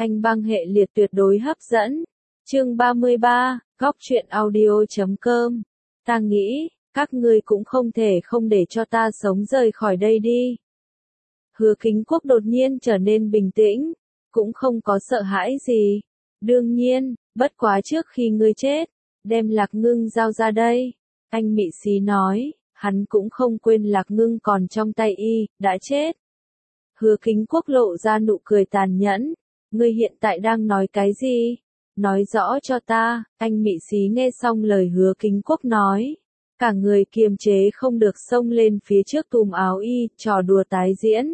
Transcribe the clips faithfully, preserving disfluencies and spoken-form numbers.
Anh băng hệ liệt tuyệt đối hấp dẫn. Chương ba mươi ba, góc truyện audio chấm com. Ta nghĩ, các ngươi cũng không thể không để cho ta sống rời khỏi đây đi. Hứa Kính Quốc đột nhiên trở nên bình tĩnh, cũng không có sợ hãi gì. Đương nhiên, bất quá trước khi ngươi chết, đem Lạc Ngưng giao ra đây. Anh Mị Xí nói, hắn cũng không quên Lạc Ngưng còn trong tay y, đã chết. Hứa Kính Quốc lộ ra nụ cười tàn nhẫn. Ngươi hiện tại đang nói cái gì? Nói rõ cho ta. Anh Mị Xí nghe xong lời Hứa Kính Quốc nói. Cả người kiềm chế không được xông lên phía trước túm áo y, trò đùa tái diễn.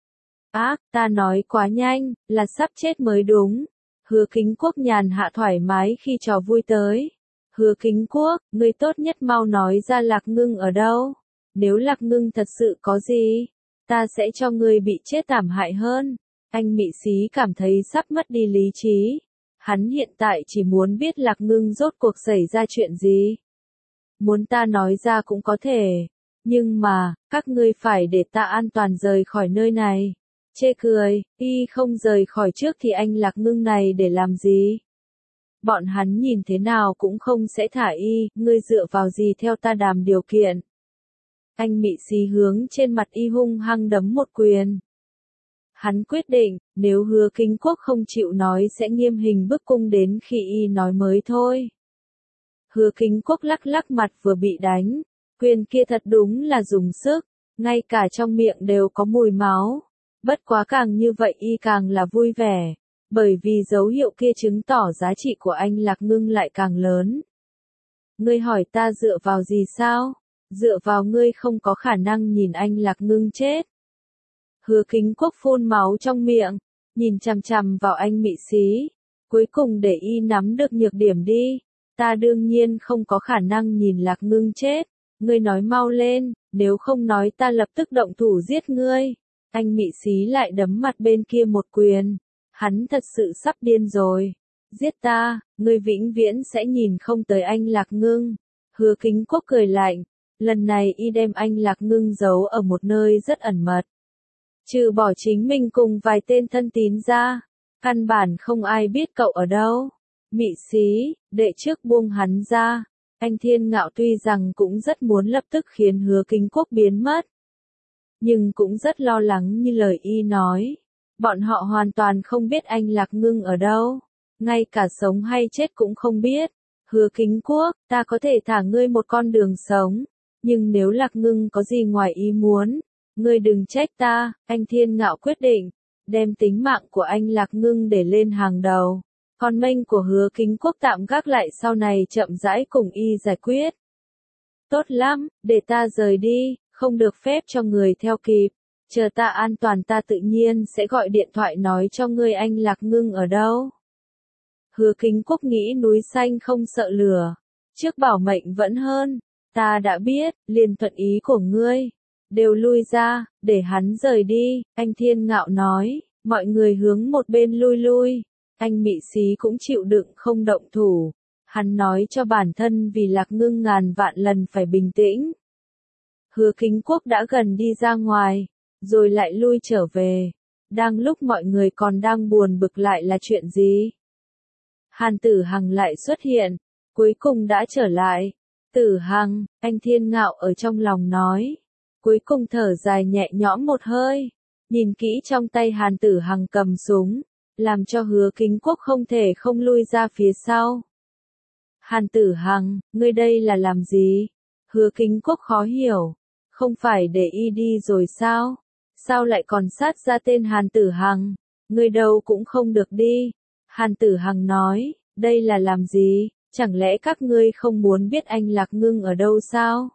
Ác, ta nói quá nhanh, là sắp chết mới đúng. Hứa Kính Quốc nhàn hạ thoải mái khi trò vui tới. Hứa Kính Quốc, ngươi tốt nhất mau nói ra Lạc Ngưng ở đâu. Nếu Lạc Ngưng thật sự có gì, ta sẽ cho ngươi bị chết thảm hại hơn. Anh Mị Xí cảm thấy sắp mất đi lý trí. Hắn hiện tại chỉ muốn biết Lạc Ngưng rốt cuộc xảy ra chuyện gì. Muốn ta nói ra cũng có thể. Nhưng mà, các ngươi phải để ta an toàn rời khỏi nơi này. Chê cười, y không rời khỏi trước thì anh Lạc Ngưng này để làm gì? Bọn hắn nhìn thế nào cũng không sẽ thả y, ngươi dựa vào gì theo ta đàm điều kiện. Anh Mị Xí hướng trên mặt y hung hăng đấm một quyền. Hắn quyết định, nếu Hứa Kính Quốc không chịu nói sẽ nghiêm hình bức cung đến khi y nói mới thôi. Hứa Kính Quốc lắc lắc mặt vừa bị đánh, quyền kia thật đúng là dùng sức, ngay cả trong miệng đều có mùi máu. Bất quá càng như vậy y càng là vui vẻ, bởi vì dấu hiệu kia chứng tỏ giá trị của anh Lạc Ngưng lại càng lớn. Ngươi hỏi ta dựa vào gì sao? Dựa vào ngươi không có khả năng nhìn anh Lạc Ngưng chết. Hứa Kính Quốc phun máu trong miệng, nhìn chằm chằm vào anh Mị Xí, cuối cùng để y nắm được nhược điểm đi. Ta đương nhiên không có khả năng nhìn Lạc Ngưng chết, ngươi nói mau lên, nếu không nói ta lập tức động thủ giết ngươi. Anh Mị Xí lại đấm mặt bên kia một quyền, hắn thật sự sắp điên rồi. Giết ta, ngươi vĩnh viễn sẽ nhìn không tới anh Lạc Ngưng. Hứa Kính Quốc cười lạnh, lần này y đem anh Lạc Ngưng giấu ở một nơi rất ẩn mật. Trừ bỏ chính mình cùng vài tên thân tín ra, căn bản không ai biết cậu ở đâu. Mị Xí, đệ trước buông hắn ra. Anh Thiên Ngạo tuy rằng cũng rất muốn lập tức khiến Hứa Kính Quốc biến mất, nhưng cũng rất lo lắng như lời y nói. Bọn họ hoàn toàn không biết anh Lạc Ngưng ở đâu, ngay cả sống hay chết cũng không biết. Hứa Kính Quốc, ta có thể thả ngươi một con đường sống, nhưng nếu Lạc Ngưng có gì ngoài ý muốn, ngươi đừng trách ta. Anh Thiên Ngạo quyết định, đem tính mạng của anh Lạc Ngưng để lên hàng đầu. Còn mệnh của Hứa Kính Quốc tạm gác lại sau này chậm rãi cùng y giải quyết. Tốt lắm, để ta rời đi, không được phép cho người theo kịp. Chờ ta an toàn ta tự nhiên sẽ gọi điện thoại nói cho ngươi anh Lạc Ngưng ở đâu. Hứa Kính Quốc nghĩ núi xanh không sợ lửa, trước bảo mệnh vẫn hơn. Ta đã biết, liền thuận ý của ngươi. Đều lui ra, để hắn rời đi. Anh Thiên Ngạo nói, mọi người hướng một bên lui lui. Anh Mị Xí cũng chịu đựng không động thủ. Hắn nói cho bản thân vì Lạc Ngưng ngàn vạn lần phải bình tĩnh. Hứa Kính Quốc đã gần đi ra ngoài, rồi lại lui trở về. Đang lúc mọi người còn đang buồn bực lại là chuyện gì? Hàn Tử Hằng lại xuất hiện, cuối cùng đã trở lại. Tử Hằng, anh Thiên Ngạo ở trong lòng nói. Cuối cùng thở dài nhẹ nhõm một hơi, nhìn kỹ trong tay Hàn Tử Hằng cầm súng, làm cho Hứa Kính Quốc không thể không lui ra phía sau. Hàn Tử Hằng, ngươi đây là làm gì? Hứa Kính Quốc khó hiểu, không phải để y đi rồi sao? Sao lại còn sát ra tên Hàn Tử Hằng? Ngươi đâu cũng không được đi. Hàn Tử Hằng nói, đây là làm gì? Chẳng lẽ các ngươi không muốn biết anh Lạc Ngưng ở đâu sao?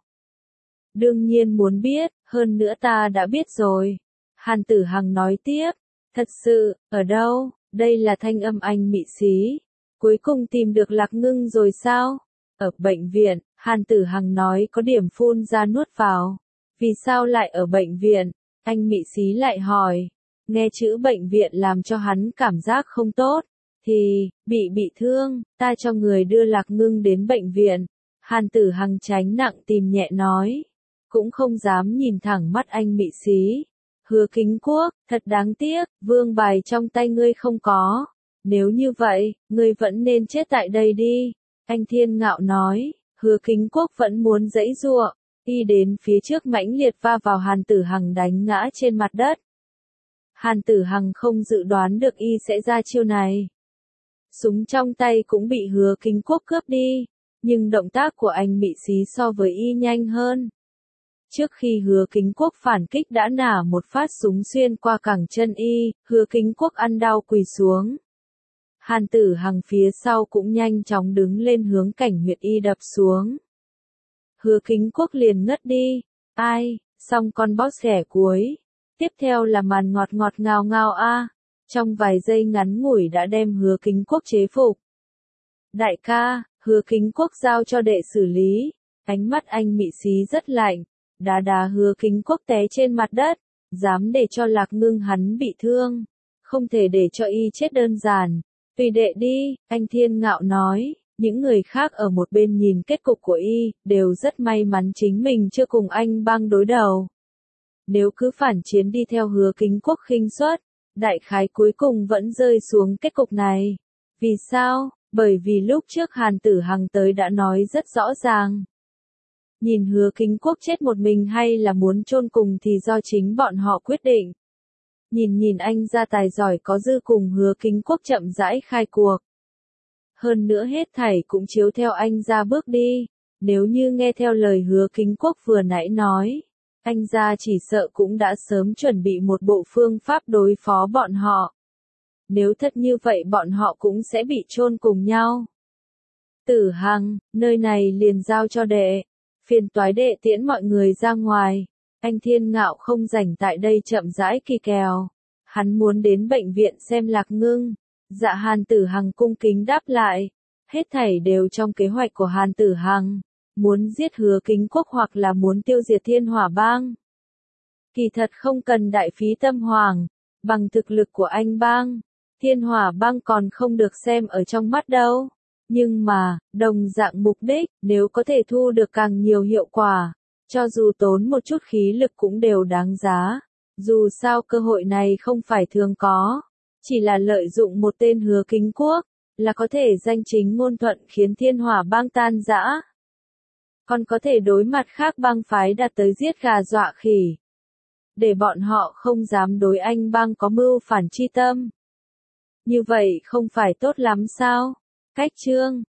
Đương nhiên muốn biết, hơn nữa ta đã biết rồi. Hàn Tử Hằng nói tiếp, thật sự, ở đâu? Đây là thanh âm anh Mị Xí. Cuối cùng tìm được Lạc Ngưng rồi sao? Ở bệnh viện, Hàn Tử Hằng nói có điểm phun ra nuốt vào. Vì sao lại ở bệnh viện? Anh Mị Xí lại hỏi. Nghe chữ bệnh viện làm cho hắn cảm giác không tốt. Thì, bị bị thương, ta cho người đưa Lạc Ngưng đến bệnh viện. Hàn Tử Hằng tránh nặng tìm nhẹ nói. Cũng không dám nhìn thẳng mắt anh Mị Xí. Hứa Kính Quốc, thật đáng tiếc, vương bài trong tay ngươi không có. Nếu như vậy, ngươi vẫn nên chết tại đây đi. Anh Thiên Ngạo nói, Hứa Kính Quốc vẫn muốn giãy giụa, y đến phía trước mãnh liệt va vào Hàn Tử Hằng đánh ngã trên mặt đất. Hàn Tử Hằng không dự đoán được y sẽ ra chiêu này. Súng trong tay cũng bị Hứa Kính Quốc cướp đi, nhưng động tác của anh bị xí so với y nhanh hơn. Trước khi Hứa Kính Quốc phản kích đã nả một phát súng xuyên qua cẳng chân y, Hứa Kính Quốc ăn đau quỳ xuống. Hàn Tử Hằng phía sau cũng nhanh chóng đứng lên hướng Cảnh Huyệt y đập xuống. Hứa Kính Quốc liền ngất đi. Ai, xong con boss ghẻ cuối. Tiếp theo là màn ngọt ngọt ngào ngào a. Trong vài giây ngắn ngủi đã đem Hứa Kính Quốc chế phục. Đại ca, Hứa Kính Quốc giao cho đệ xử lý. Ánh mắt anh mị xí rất lạnh. Đá đá Hứa Kính Quốc té trên mặt đất. Dám để cho Lạc Ngưng hắn bị thương. Không thể để cho y chết đơn giản. Tùy đệ đi, anh Thiên Ngạo nói. Những người khác ở một bên nhìn kết cục của y, đều rất may mắn chính mình chưa cùng anh băng đối đầu. Nếu cứ phản chiến đi theo Hứa Kính Quốc khinh suất, đại khái cuối cùng vẫn rơi xuống kết cục này. Vì sao? Bởi vì lúc trước Hàn Tử Hằng tới đã nói rất rõ ràng. Nhìn Hứa Kính Quốc chết một mình hay là muốn chôn cùng thì do chính bọn họ quyết định. Nhìn nhìn anh ra tài giỏi có dư cùng Hứa Kính Quốc chậm rãi khai cuộc. Hơn nữa hết thảy cũng chiếu theo anh ra bước đi. Nếu như nghe theo lời Hứa Kính Quốc vừa nãy nói, anh ra chỉ sợ cũng đã sớm chuẩn bị một bộ phương pháp đối phó bọn họ. Nếu thật như vậy bọn họ cũng sẽ bị chôn cùng nhau. Tử Hằng, nơi này liền giao cho đệ. Phiền toái đệ tiễn mọi người ra ngoài. Anh Thiên Ngạo không rảnh tại đây chậm rãi kỳ kèo. Hắn muốn đến bệnh viện xem Lạc Ngưng. Dạ Hàn Tử Hằng cung kính đáp lại. Hết thảy đều trong kế hoạch của Hàn Tử Hằng. Muốn giết Hứa Kính Quốc hoặc là muốn tiêu diệt Thiên Hỏa Bang. Kỳ thật không cần đại phí tâm hoàng. Bằng thực lực của anh bang, Thiên Hỏa Bang còn không được xem ở trong mắt đâu. Nhưng mà, đồng dạng mục đích, nếu có thể thu được càng nhiều hiệu quả, cho dù tốn một chút khí lực cũng đều đáng giá. Dù sao cơ hội này không phải thường có. Chỉ là lợi dụng một tên Hứa Kính Quốc, là có thể danh chính ngôn thuận khiến Thiên Hỏa Bang tan rã. Còn có thể đối mặt khác bang phái đạt tới giết gà dọa khỉ. Để bọn họ không dám đối anh bang có mưu phản chi tâm. Như vậy không phải tốt lắm sao? Cách chương